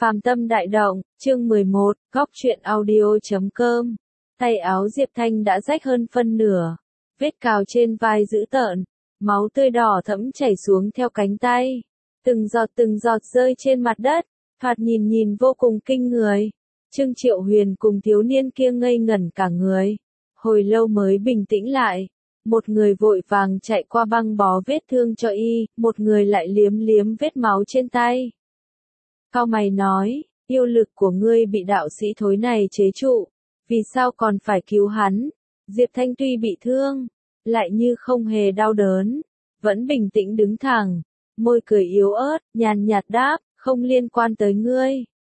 Phàm Tâm Đại Động, chương 11, góc truyện audio.com. Tay áo Diệp Thanh đã rách hơn phân nửa, vết cào trên vai dữ tợn, máu tươi đỏ thẫm chảy xuống theo cánh tay, từng giọt rơi trên mặt đất, thoạt nhìn vô cùng kinh người. Trương Triệu Huyền cùng thiếu niên kia ngây ngẩn cả người, hồi lâu mới bình tĩnh lại. Một người vội vàng chạy qua băng bó vết thương cho y, một người lại liếm vết máu trên tay. Cao mày nói, yêu lực của ngươi bị đạo sĩ thối này chế trụ, vì sao còn phải cứu hắn? Diệp Thanh tuy bị thương, lại như không hề đau đớn, vẫn bình tĩnh đứng thẳng, môi cười yếu ớt, nhàn nhạt đáp, không liên quan tới ngươi.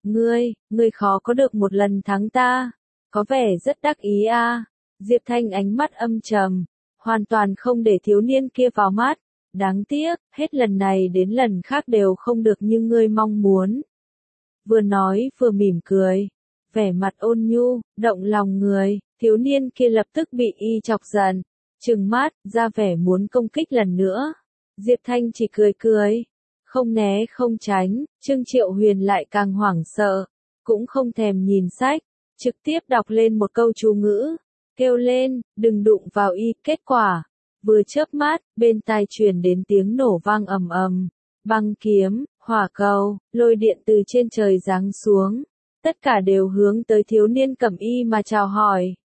Ngươi khó có được một lần thắng ta, có vẻ rất đắc ý a. Diệp Thanh ánh mắt âm trầm, hoàn toàn không để thiếu niên kia vào mắt. Đáng tiếc, hết lần này đến lần khác đều không được như ngươi mong muốn. Vừa nói vừa mỉm cười, vẻ mặt ôn nhu, động lòng người, thiếu niên kia lập tức bị y chọc giận, trừng mắt, ra vẻ muốn công kích lần nữa. Diệp Thanh chỉ cười, không né không tránh, Trương Triệu Huyền lại càng hoảng sợ, cũng không thèm nhìn sách, trực tiếp đọc lên một câu chú ngữ, kêu lên, đừng đụng vào y, kết quả. Vừa chớp mắt, bên tai truyền đến tiếng nổ vang ầm ầm, băng kiếm, hỏa cầu, lôi điện từ trên trời giáng xuống, tất cả đều hướng tới thiếu niên cẩm y mà chào hỏi.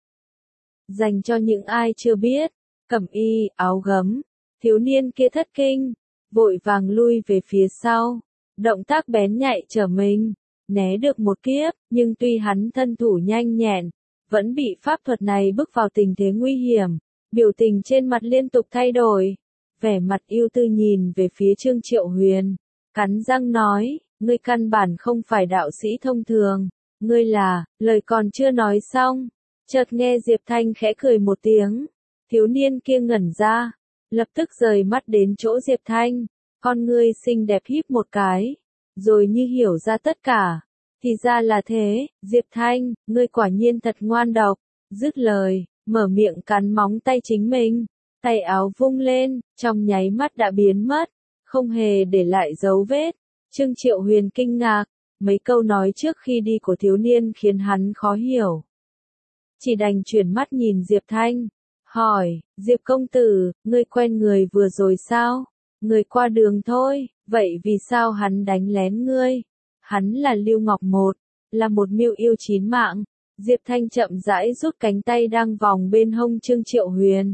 Dành cho những ai chưa biết, cẩm y, áo gấm, thiếu niên kia thất kinh, vội vàng lui về phía sau, động tác bén nhạy trở mình, né được một kiếp, nhưng tuy hắn thân thủ nhanh nhẹn, vẫn bị pháp thuật này bước vào tình thế nguy hiểm. Biểu tình trên mặt liên tục thay đổi, vẻ mặt ưu tư nhìn về phía Trương Triệu Huyền, cắn răng nói, ngươi căn bản không phải đạo sĩ thông thường, ngươi là, lời còn chưa nói xong, chợt nghe Diệp Thanh khẽ cười một tiếng, thiếu niên kia ngẩn ra, lập tức rời mắt đến chỗ Diệp Thanh, con ngươi xinh đẹp híp một cái, rồi như hiểu ra tất cả, thì ra là thế, Diệp Thanh, ngươi quả nhiên thật ngoan độc, dứt lời. Mở miệng cắn móng tay chính mình, tay áo vung lên, trong nháy mắt đã biến mất, không hề để lại dấu vết. Trương Triệu Huyền kinh ngạc, mấy câu nói trước khi đi của thiếu niên khiến hắn khó hiểu. Chỉ đành chuyển mắt nhìn Diệp Thanh, hỏi, Diệp công tử, ngươi quen người vừa rồi sao? Người qua đường thôi, vậy vì sao hắn đánh lén ngươi? Hắn là Lưu Ngọc Một, là một mưu yêu chín mạng. Diệp Thanh chậm rãi rút cánh tay đang vòng bên hông Trương Triệu Huyền.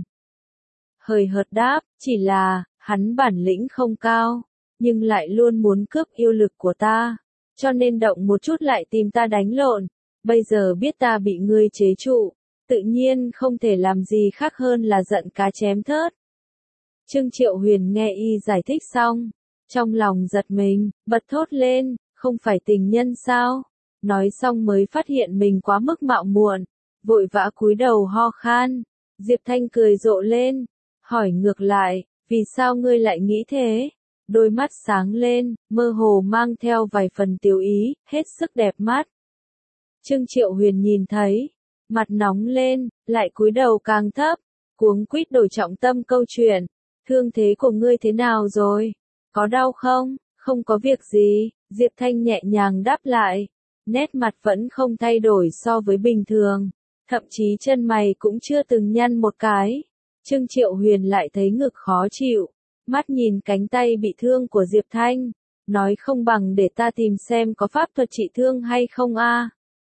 Hời hợt đáp, chỉ là, hắn bản lĩnh không cao, nhưng lại luôn muốn cướp yêu lực của ta, cho nên động một chút lại tìm ta đánh lộn, bây giờ biết ta bị ngươi chế trụ, tự nhiên không thể làm gì khác hơn là giận cá chém thớt. Trương Triệu Huyền nghe y giải thích xong, trong lòng giật mình, bật thốt lên, không phải tình nhân sao? Nói xong mới phát hiện mình quá mức mạo muội, vội vã cúi đầu ho khan. Diệp Thanh cười rộ lên, hỏi ngược lại, vì sao ngươi lại nghĩ thế? Đôi mắt sáng lên, mơ hồ mang theo vài phần tiểu ý, hết sức đẹp mắt. Trương Triệu Huyền nhìn thấy, mặt nóng lên, lại cúi đầu càng thấp, cuống quýt đổi trọng tâm câu chuyện. Thương thế của ngươi thế nào rồi? Có đau không? Không có việc gì, Diệp Thanh nhẹ nhàng đáp lại. Nét mặt vẫn không thay đổi so với bình thường, thậm chí chân mày cũng chưa từng nhăn một cái. Trương Triệu Huyền lại thấy ngực khó chịu, mắt nhìn cánh tay bị thương của Diệp Thanh, nói không bằng để ta tìm xem có pháp thuật trị thương hay không a.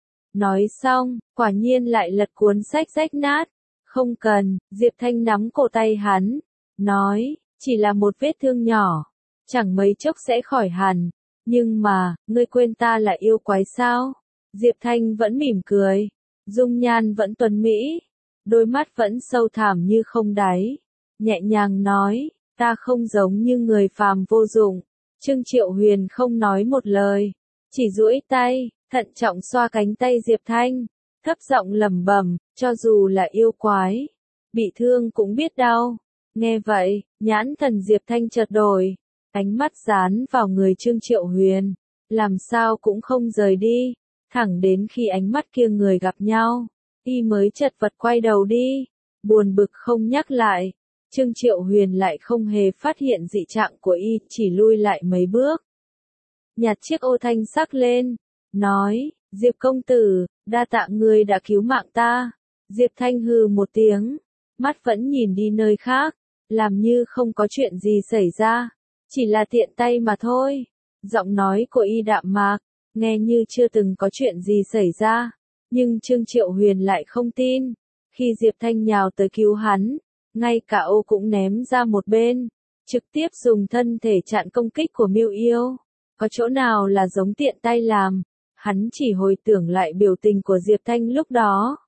Nói xong, quả nhiên lại lật cuốn sách rách nát. Không cần, Diệp Thanh nắm cổ tay hắn, nói, chỉ là một vết thương nhỏ, chẳng mấy chốc sẽ khỏi hẳn. Nhưng mà, ngươi quên ta là yêu quái sao? Diệp Thanh vẫn mỉm cười, dung nhan vẫn tuấn mỹ, đôi mắt vẫn sâu thẳm như không đáy, nhẹ nhàng nói, ta không giống như người phàm vô dụng. Trương Triệu Huyền không nói một lời, chỉ duỗi tay, thận trọng xoa cánh tay Diệp Thanh, thấp giọng lẩm bẩm, cho dù là yêu quái, bị thương cũng biết đau. Nghe vậy, nhãn thần Diệp Thanh chợt đổi. Ánh mắt dán vào người Trương Triệu Huyền, làm sao cũng không rời đi, thẳng đến khi ánh mắt kia người gặp nhau, y mới chật vật quay đầu đi, buồn bực không nhắc lại. Trương Triệu Huyền lại không hề phát hiện dị trạng của y, chỉ lui lại mấy bước. nhặt chiếc ô thanh sắc lên, nói, Diệp công tử, đa tạ ngươi đã cứu mạng ta. Diệp Thanh hừ một tiếng, mắt vẫn nhìn đi nơi khác, làm như không có chuyện gì xảy ra, chỉ là tiện tay mà thôi. Giọng nói của y đạm mạc, nghe như chưa từng có chuyện gì xảy ra, nhưng Trương Triệu Huyền lại không tin. Khi Diệp Thanh nhào tới cứu hắn, ngay cả ô cũng ném ra một bên, trực tiếp dùng thân thể chặn công kích của Miêu Yêu. Có chỗ nào là giống tiện tay làm, hắn chỉ hồi tưởng lại biểu tình của Diệp Thanh lúc đó.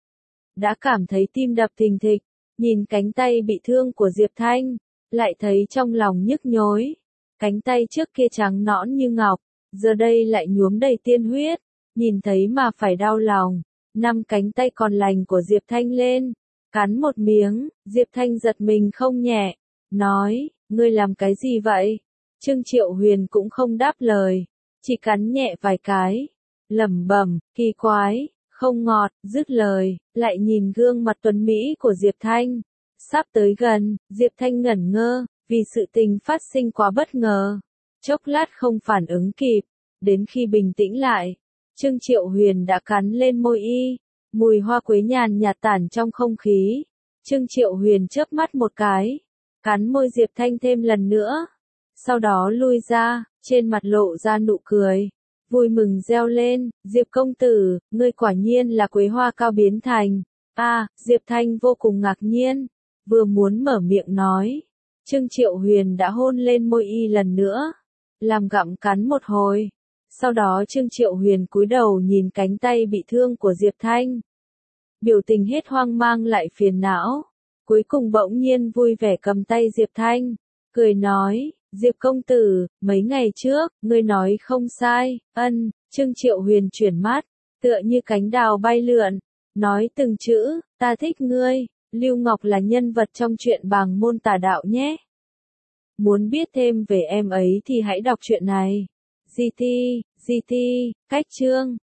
Đã cảm thấy tim đập thình thịch, nhìn cánh tay bị thương của Diệp Thanh, lại thấy trong lòng nhức nhối. Cánh tay trước kia trắng nõn như ngọc, giờ đây lại nhuốm đầy tiên huyết, nhìn thấy mà phải đau lòng. 5 cánh tay còn lành của Diệp Thanh lên, cắn một miếng, Diệp Thanh giật mình không nhẹ, nói, ngươi làm cái gì vậy? Trương Triệu Huyền cũng không đáp lời, chỉ cắn nhẹ vài cái, lẩm bẩm, kỳ quái, không ngọt, dứt lời, lại nhìn gương mặt tuấn mỹ của Diệp Thanh. Sắp tới gần, Diệp Thanh ngẩn ngơ, vì sự tình phát sinh quá bất ngờ. Chốc lát không phản ứng kịp, đến khi bình tĩnh lại, Trương Triệu Huyền đã cắn lên môi y, mùi hoa quế nhàn nhạt tản trong không khí. Trương Triệu Huyền chớp mắt một cái, cắn môi Diệp Thanh thêm lần nữa, sau đó lui ra, trên mặt lộ ra nụ cười, vui mừng reo lên, Diệp công tử, ngươi quả nhiên là quế hoa cao biến thành. Diệp Thanh vô cùng ngạc nhiên, vừa muốn mở miệng nói, Trương Triệu Huyền đã hôn lên môi y lần nữa, làm gặm cắn một hồi. Sau đó Trương Triệu Huyền cúi đầu nhìn cánh tay bị thương của Diệp Thanh. Biểu tình hết hoang mang lại phiền não, cuối cùng bỗng nhiên vui vẻ cầm tay Diệp Thanh, cười nói, Diệp công tử, mấy ngày trước, ngươi nói không sai, Trương Triệu Huyền chuyển mắt, tựa như cánh đào bay lượn, nói từng chữ, ta thích ngươi, Lưu Ngọc là nhân vật trong truyện Bàng Môn Tà Đạo nhé. Muốn biết thêm về em ấy thì hãy đọc truyện này. GT, cách chương